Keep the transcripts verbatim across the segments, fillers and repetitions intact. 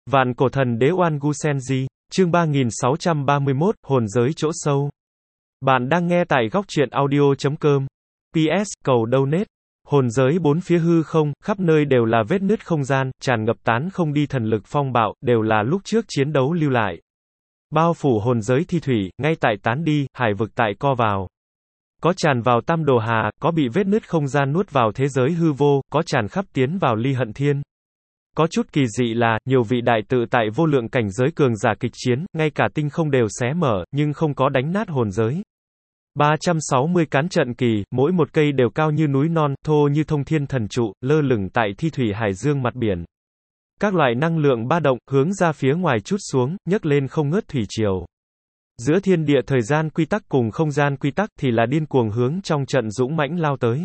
Vạn cổ thần đế Oan Gu Senji, chương ba nghìn sáu trăm ba mươi mốt, hồn giới chỗ sâu. Bạn đang nghe tại góc truyện audio chấm com. pê ét, cầu donate. Hồn giới bốn phía hư không, khắp nơi đều là vết nứt không gian, tràn ngập tán không đi thần lực phong bạo, đều là lúc trước chiến đấu lưu lại. Bao phủ hồn giới thi thủy, ngay tại tán đi, hải vực tại co vào. Có tràn vào tam đồ hà, có bị vết nứt không gian nuốt vào thế giới hư vô, có tràn khắp tiến vào ly hận thiên. Có chút kỳ dị là, nhiều vị đại tự tại vô lượng cảnh giới cường giả kịch chiến, ngay cả tinh không đều xé mở, nhưng không có đánh nát hồn giới. ba trăm sáu mươi cán trận kỳ, mỗi một cây đều cao như núi non, thô như thông thiên thần trụ, lơ lửng tại thi thủy hải dương mặt biển. Các loại năng lượng ba động, hướng ra phía ngoài chút xuống, nhấc lên không ngớt thủy triều. Giữa thiên địa thời gian quy tắc cùng không gian quy tắc thì là điên cuồng hướng trong trận dũng mãnh lao tới.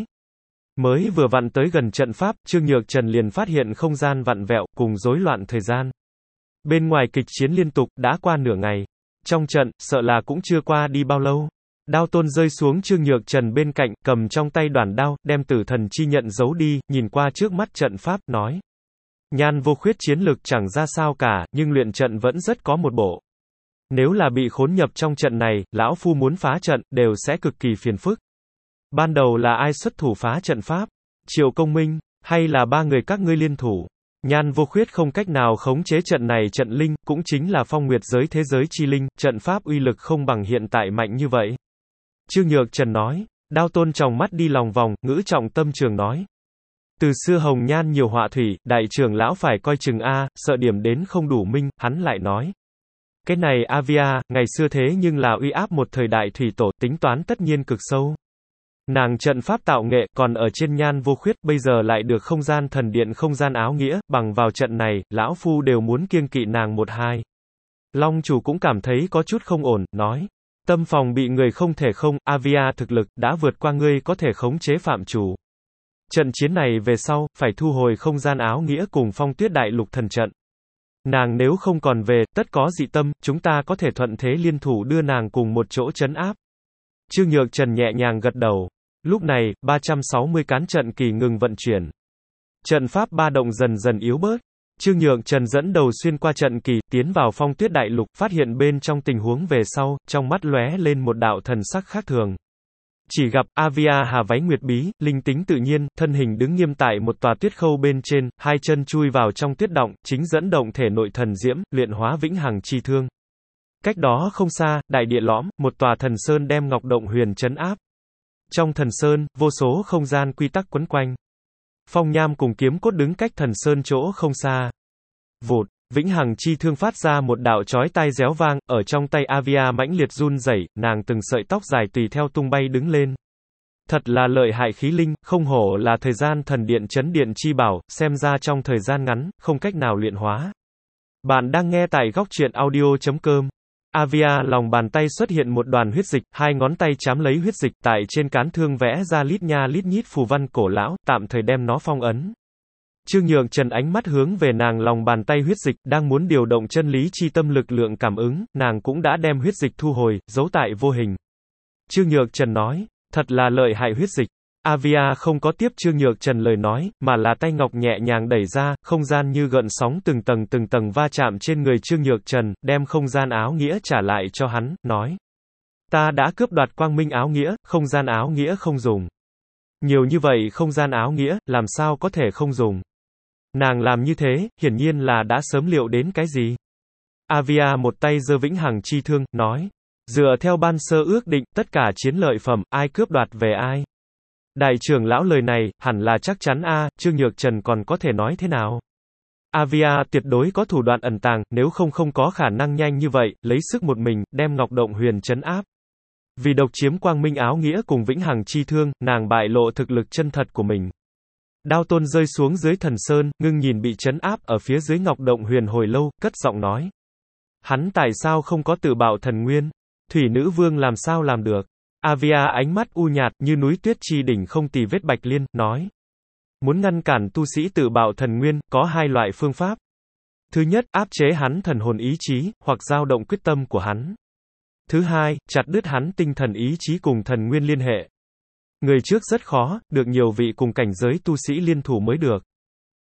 Mới vừa vặn tới gần trận pháp, Trương Nhược Trần liền phát hiện không gian vặn vẹo, cùng rối loạn thời gian. Bên ngoài kịch chiến liên tục, đã qua nửa ngày. Trong trận, sợ là cũng chưa qua đi bao lâu. Đao tôn rơi xuống Trương Nhược Trần bên cạnh, cầm trong tay đoản đao, đem tử thần chi nhận giấu đi, nhìn qua trước mắt trận pháp, nói. Nhan vô khuyết chiến lực chẳng ra sao cả, nhưng luyện trận vẫn rất có một bộ. Nếu là bị khốn nhập trong trận này, lão phu muốn phá trận, đều sẽ cực kỳ phiền phức. Ban đầu là ai xuất thủ phá trận pháp? Triệu Công Minh, hay là ba người các ngươi liên thủ? Nhan vô khuyết không cách nào khống chế trận này trận linh, cũng chính là phong nguyệt giới thế giới chi linh, trận pháp uy lực không bằng hiện tại mạnh như vậy. Trương Nhược Trần nói, đao tôn tròng mắt đi lòng vòng, ngữ trọng tâm trường nói. Từ xưa hồng nhan nhiều họa thủy, đại trưởng lão phải coi chừng a, sợ điểm đến không đủ minh, hắn lại nói. Cái này Avia, ngày xưa thế nhưng là uy áp một thời đại thủy tổ, tính toán tất nhiên cực sâu. Nàng trận pháp tạo nghệ, còn ở trên nhan vô khuyết, bây giờ lại được không gian thần điện không gian áo nghĩa, bằng vào trận này, lão phu đều muốn kiêng kỵ nàng một hai. Long chủ cũng cảm thấy có chút không ổn, nói. Tâm phòng bị người không thể không, Avia thực lực, đã vượt qua ngươi có thể khống chế phạm chủ. Trận chiến này về sau, phải thu hồi không gian áo nghĩa cùng phong tuyết đại lục thần trận. Nàng nếu không còn về, tất có dị tâm, chúng ta có thể thuận thế liên thủ đưa nàng cùng một chỗ trấn áp. Trương Nhược Trần nhẹ nhàng gật đầu. Lúc này, ba trăm sáu mươi cán trận kỳ ngừng vận chuyển. Trận pháp ba động dần dần yếu bớt. Trương Nhược Trần dẫn đầu xuyên qua trận kỳ, tiến vào phong tuyết đại lục, phát hiện bên trong tình huống về sau, trong mắt lóe lên một đạo thần sắc khác thường. Chỉ gặp, Avia hà váy nguyệt bí, linh tính tự nhiên, thân hình đứng nghiêm tại một tòa tuyết khâu bên trên, hai chân chui vào trong tuyết động, chính dẫn động thể nội thần diễm, luyện hóa vĩnh hằng chi thương. Cách đó không xa, đại địa lõm, một tòa thần sơn đem ngọc động huyền trấn áp. Trong thần sơn, vô số không gian quy tắc quấn quanh. Phong Nham cùng kiếm cốt đứng cách thần sơn chỗ không xa. Vụt, vĩnh hằng chi thương phát ra một đạo chói tai réo vang, ở trong tay Avia mãnh liệt run rẩy, nàng từng sợi tóc dài tùy theo tung bay đứng lên. Thật là lợi hại khí linh, không hổ là thời gian thần điện chấn điện chi bảo, xem ra trong thời gian ngắn, không cách nào luyện hóa. Bạn đang nghe tại góc truyện audio chấm com. Avia lòng bàn tay xuất hiện một đoàn huyết dịch, hai ngón tay chám lấy huyết dịch, tại trên cán thương vẽ ra lít nha lít nhít phù văn cổ lão, tạm thời đem nó phong ấn. Trương Nhược Trần ánh mắt hướng về nàng lòng bàn tay huyết dịch, đang muốn điều động chân lý chi tâm lực lượng cảm ứng, nàng cũng đã đem huyết dịch thu hồi, giấu tại vô hình. Trương Nhược Trần nói, thật là lợi hại huyết dịch. Avia không có tiếp Trương Nhược Trần lời nói, mà là tay ngọc nhẹ nhàng đẩy ra, không gian như gợn sóng từng tầng từng tầng va chạm trên người Trương Nhược Trần, đem không gian áo nghĩa trả lại cho hắn, nói. Ta đã cướp đoạt quang minh áo nghĩa, không gian áo nghĩa không dùng. Nhiều như vậy không gian áo nghĩa, làm sao có thể không dùng. Nàng làm như thế, hiển nhiên là đã sớm liệu đến cái gì. Avia một tay giơ vĩnh hằng chi thương, nói. Dựa theo ban sơ ước định, tất cả chiến lợi phẩm, ai cướp đoạt về ai. Đại trưởng lão lời này, hẳn là chắc chắn a, Trương Nhược Trần còn có thể nói thế nào. Avia tuyệt đối có thủ đoạn ẩn tàng, nếu không không có khả năng nhanh như vậy, lấy sức một mình, đem ngọc động huyền trấn áp. Vì độc chiếm quang minh áo nghĩa cùng vĩnh hằng chi thương, nàng bại lộ thực lực chân thật của mình. Đao tôn rơi xuống dưới thần sơn, ngưng nhìn bị trấn áp ở phía dưới ngọc động huyền hồi lâu, cất giọng nói. Hắn tại sao không có tự bạo thần nguyên? Thủy nữ vương làm sao làm được? Avia ánh mắt u nhạt như núi tuyết chi đỉnh không tì vết bạch liên, nói. Muốn ngăn cản tu sĩ tự bạo thần nguyên, có hai loại phương pháp. Thứ nhất, áp chế hắn thần hồn ý chí, hoặc dao động quyết tâm của hắn. Thứ hai, chặt đứt hắn tinh thần ý chí cùng thần nguyên liên hệ. Người trước rất khó, được nhiều vị cùng cảnh giới tu sĩ liên thủ mới được.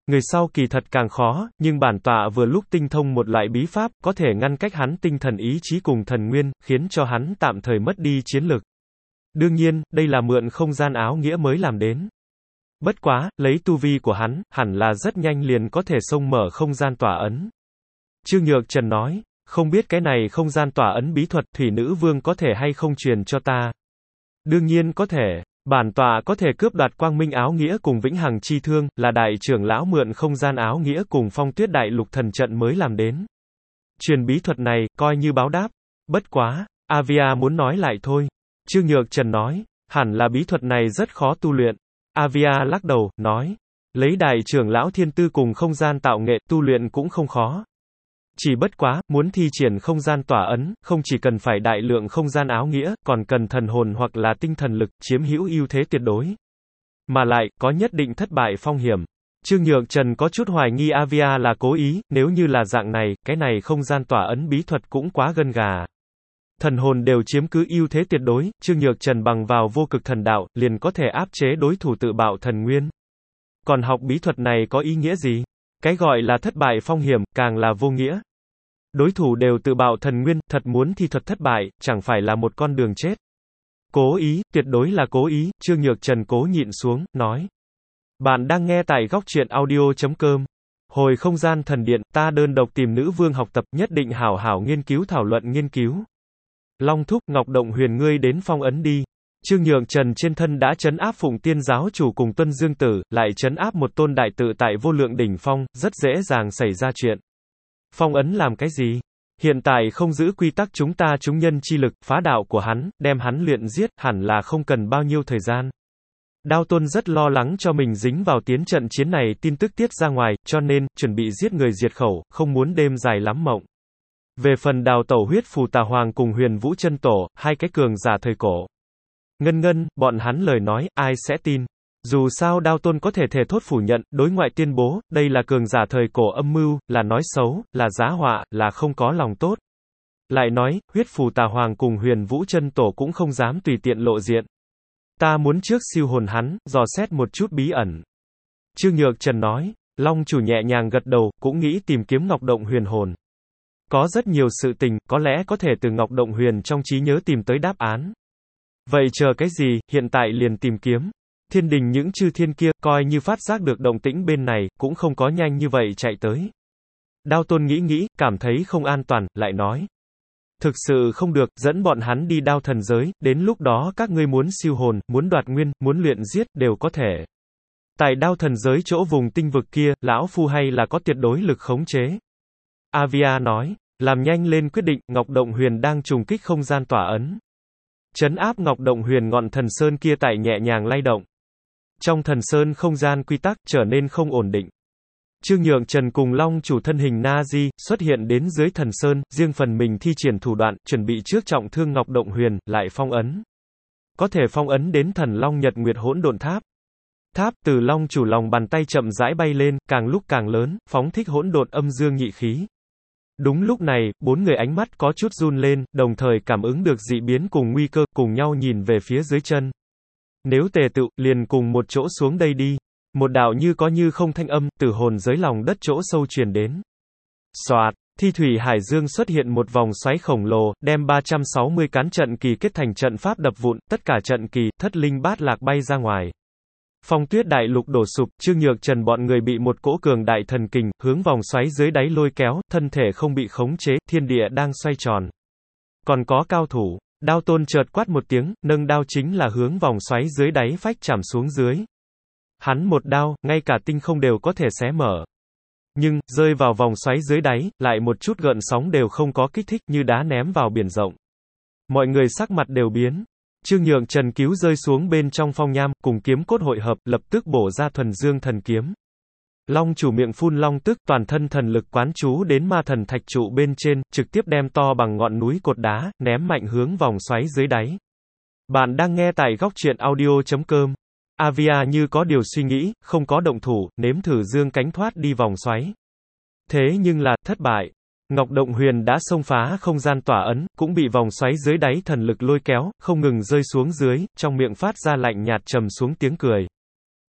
Người sau kỳ thật càng khó, nhưng bản tọa vừa lúc tinh thông một loại bí pháp, có thể ngăn cách hắn tinh thần ý chí cùng thần nguyên, khiến cho hắn tạm thời mất đi chiến lực. Đương nhiên, đây là mượn không gian áo nghĩa mới làm đến. Bất quá, lấy tu vi của hắn, hẳn là rất nhanh liền có thể xông mở không gian tỏa ấn. Trương Nhược Trần nói, không biết cái này không gian tỏa ấn bí thuật, Thủy Nữ Vương có thể hay không truyền cho ta? Đương nhiên có thể. Bản tọa có thể cướp đoạt quang minh áo nghĩa cùng vĩnh hằng chi thương, là đại trưởng lão mượn không gian áo nghĩa cùng phong tuyết đại lục thần trận mới làm đến. Truyền bí thuật này, coi như báo đáp. Bất quá, Avia muốn nói lại thôi. Trương Nhược Trần nói, hẳn là bí thuật này rất khó tu luyện. Avia lắc đầu, nói, lấy đại trưởng lão thiên tư cùng không gian tạo nghệ, tu luyện cũng không khó. Chỉ bất quá, muốn thi triển không gian tỏa ấn, không chỉ cần phải đại lượng không gian áo nghĩa, còn cần thần hồn hoặc là tinh thần lực, chiếm hữu ưu thế tuyệt đối. Mà lại, có nhất định thất bại phong hiểm. Trương Nhược Trần có chút hoài nghi Avia là cố ý, nếu như là dạng này, cái này không gian tỏa ấn bí thuật cũng quá gân gà. Thần hồn đều chiếm cứ ưu thế tuyệt đối, Trương Nhược Trần bằng vào vô cực thần đạo, liền có thể áp chế đối thủ tự bạo thần nguyên. Còn học bí thuật này có ý nghĩa gì? Cái gọi là thất bại phong hiểm, càng là vô nghĩa. Đối thủ đều tự bạo thần nguyên, thật muốn thi thuật thất bại, chẳng phải là một con đường chết. Cố ý, tuyệt đối là cố ý, Trương Nhược Trần cố nhịn xuống, nói. Bạn đang nghe tại góc truyện audio chấm com. Hồi không gian thần điện, ta đơn độc tìm nữ vương học tập, nhất định hảo hảo nghiên cứu thảo luận nghiên cứu. Long thúc, Ngọc Động Huyền ngươi đến phong ấn đi. Trương Nhược Trần trên thân đã trấn áp Phụng Tiên giáo chủ cùng Tuân Dương Tử, lại trấn áp một tôn đại tự tại vô lượng đỉnh phong, rất dễ dàng xảy ra chuyện. Phong ấn làm cái gì? Hiện tại không giữ quy tắc chúng ta chúng nhân chi lực, phá đạo của hắn, đem hắn luyện giết, hẳn là không cần bao nhiêu thời gian. Đao Tôn rất lo lắng cho mình dính vào tiến trận chiến này tin tức tiết ra ngoài, cho nên, chuẩn bị giết người diệt khẩu, không muốn đêm dài lắm mộng. Về phần Đào Tẩu huyết phù Tà Hoàng cùng Huyền Vũ chân Tổ, hai cái cường giả thời cổ. Ngân ngân, bọn hắn lời nói, ai sẽ tin? Dù sao Đao Tôn có thể thể thốt phủ nhận, đối ngoại tuyên bố, đây là cường giả thời cổ âm mưu, là nói xấu, là giá họa, là không có lòng tốt. Lại nói, huyết phù Tà Hoàng cùng Huyền Vũ chân Tổ cũng không dám tùy tiện lộ diện. Ta muốn trước siêu hồn hắn, dò xét một chút bí ẩn. Trương Nhược Trần nói, Long chủ nhẹ nhàng gật đầu, cũng nghĩ tìm kiếm Ngọc Động Huyền hồn. Có rất nhiều sự tình, có lẽ có thể từ Ngọc Động Huyền trong trí nhớ tìm tới đáp án. Vậy chờ cái gì, hiện tại liền tìm kiếm. Thiên đình những chư thiên kia, coi như phát giác được động tĩnh bên này, cũng không có nhanh như vậy chạy tới. Đao Tôn nghĩ nghĩ, cảm thấy không an toàn, lại nói. Thực sự không được, dẫn bọn hắn đi đao thần giới, đến lúc đó các ngươi muốn siêu hồn, muốn đoạt nguyên, muốn luyện giết, đều có thể. Tại đao thần giới chỗ vùng tinh vực kia, lão phu hay là có tuyệt đối lực khống chế. Avia nói, làm nhanh lên quyết định, Ngọc Động Huyền đang trùng kích không gian tỏa ấn. Trấn áp Ngọc Động Huyền ngọn thần sơn kia tại nhẹ nhàng lay động. Trong thần sơn không gian quy tắc trở nên không ổn định. Trương Nhược Trần cùng Long chủ thân hình Na-di xuất hiện đến dưới thần sơn, riêng phần mình thi triển thủ đoạn, chuẩn bị trước trọng thương Ngọc Động Huyền, lại phong ấn. Có thể phong ấn đến thần Long Nhật Nguyệt Hỗn Độn Tháp. Tháp từ Long chủ lòng bàn tay chậm rãi bay lên, càng lúc càng lớn, phóng thích hỗn độn âm dương nhị khí. Đúng lúc này, bốn người ánh mắt có chút run lên, đồng thời cảm ứng được dị biến cùng nguy cơ, cùng nhau nhìn về phía dưới chân. Nếu tề tựu, liền cùng một chỗ xuống đây đi. Một đạo như có như không thanh âm, từ hồn giới lòng đất chỗ sâu truyền đến. Soạt, thi thủy hải dương xuất hiện một vòng xoáy khổng lồ, đem ba trăm sáu mươi cán trận kỳ kết thành trận pháp đập vụn, tất cả trận kỳ, thất linh bát lạc bay ra ngoài. Phong tuyết đại lục đổ sụp, Trương Nhược Trần bọn người bị một cỗ cường đại thần kình, hướng vòng xoáy dưới đáy lôi kéo, thân thể không bị khống chế, thiên địa đang xoay tròn. Còn có cao thủ, Đao Tôn chợt quát một tiếng, nâng đao chính là hướng vòng xoáy dưới đáy phách chạm xuống dưới. Hắn một đao, ngay cả tinh không đều có thể xé mở. Nhưng, rơi vào vòng xoáy dưới đáy, lại một chút gợn sóng đều không có kích thích như đá ném vào biển rộng. Mọi người sắc mặt đều biến. Trương Nhược Trần cứu rơi xuống bên trong phong nham, cùng kiếm cốt hội hợp, lập tức bổ ra thuần dương thần kiếm. Long chủ miệng phun long tức, toàn thân thần lực quán chú đến ma thần thạch trụ bên trên, trực tiếp đem to bằng ngọn núi cột đá, ném mạnh hướng vòng xoáy dưới đáy. Bạn đang nghe tại góc truyện audio chấm com. Avia như có điều suy nghĩ, không có động thủ, nếm thử dương cánh thoát đi vòng xoáy. Thế nhưng là, thất bại. Ngọc Động Huyền đã xông phá không gian tỏa ấn, cũng bị vòng xoáy dưới đáy thần lực lôi kéo, không ngừng rơi xuống dưới, trong miệng phát ra lạnh nhạt trầm xuống tiếng cười.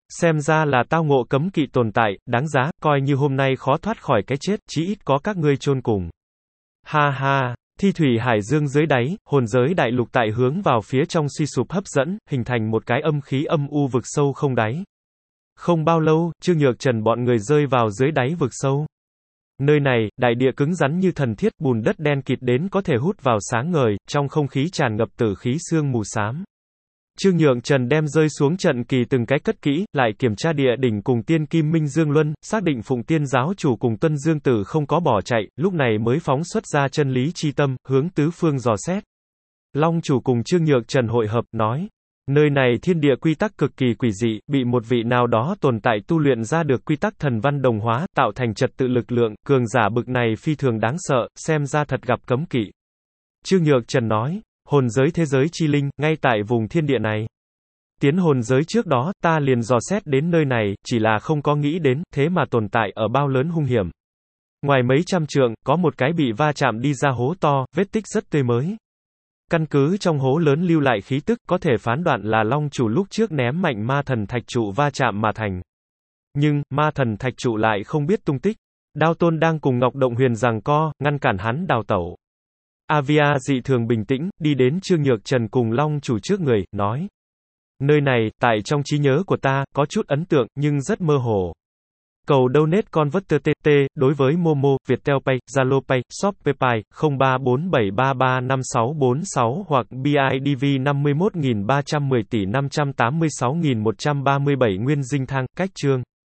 Xem ra là tao ngộ cấm kỵ tồn tại, đáng giá, coi như hôm nay khó thoát khỏi cái chết, chí ít có các ngươi chôn cùng. Ha ha, thi thủy hải dương dưới đáy, hồn giới đại lục tại hướng vào phía trong suy sụp hấp dẫn, hình thành một cái âm khí âm u vực sâu không đáy. Không bao lâu, Trương Nhược Trần bọn người rơi vào dưới đáy vực sâu. Nơi này, đại địa cứng rắn như thần thiết, bùn đất đen kịt đến có thể hút vào sáng ngời, trong không khí tràn ngập tử khí sương mù xám. Trương Nhượng Trần đem rơi xuống trận kỳ từng cái cất kỹ, lại kiểm tra địa đỉnh cùng tiên kim minh dương luân, xác định Phụng Tiên giáo chủ cùng Tuân Dương Tử không có bỏ chạy, lúc này mới phóng xuất ra chân lý chi tâm, hướng tứ phương dò xét. Long chủ cùng Trương Nhượng Trần hội hợp, nói. Nơi này thiên địa quy tắc cực kỳ quỷ dị, bị một vị nào đó tồn tại tu luyện ra được quy tắc thần văn đồng hóa, tạo thành trật tự lực lượng, cường giả bực này phi thường đáng sợ, xem ra thật gặp cấm kỵ. Trương Nhược Trần nói, hồn giới thế giới chi linh, ngay tại vùng thiên địa này. Tiến hồn giới trước đó, ta liền dò xét đến nơi này, chỉ là không có nghĩ đến, thế mà tồn tại ở bao lớn hung hiểm. Ngoài mấy trăm trượng, có một cái bị va chạm đi ra hố to, vết tích rất tươi mới. Căn cứ trong hố lớn lưu lại khí tức, có thể phán đoạn là Long chủ lúc trước ném mạnh ma thần thạch trụ va chạm mà thành. Nhưng, ma thần thạch trụ lại không biết tung tích. Đao Tôn đang cùng Ngọc Động Huyền giằng co, ngăn cản hắn đào tẩu. Avia dị thường bình tĩnh, đi đến Trương Nhược Trần cùng Long chủ trước người, nói. Nơi này, tại trong trí nhớ của ta, có chút ấn tượng, nhưng rất mơ hồ. Cầu donate converter tê tê, đối với Momo, Viettel Pay, Zalo Pay, Shopee Pay, không ba bốn bảy ba ba năm sáu bốn sáu hoặc bê i đê vê năm mươi mốt nghìn ba trăm mười tỷ năm trăm tám mươi sáu nghìn một trăm ba mươi bảy Nguyên Dinh Thang, cách chương.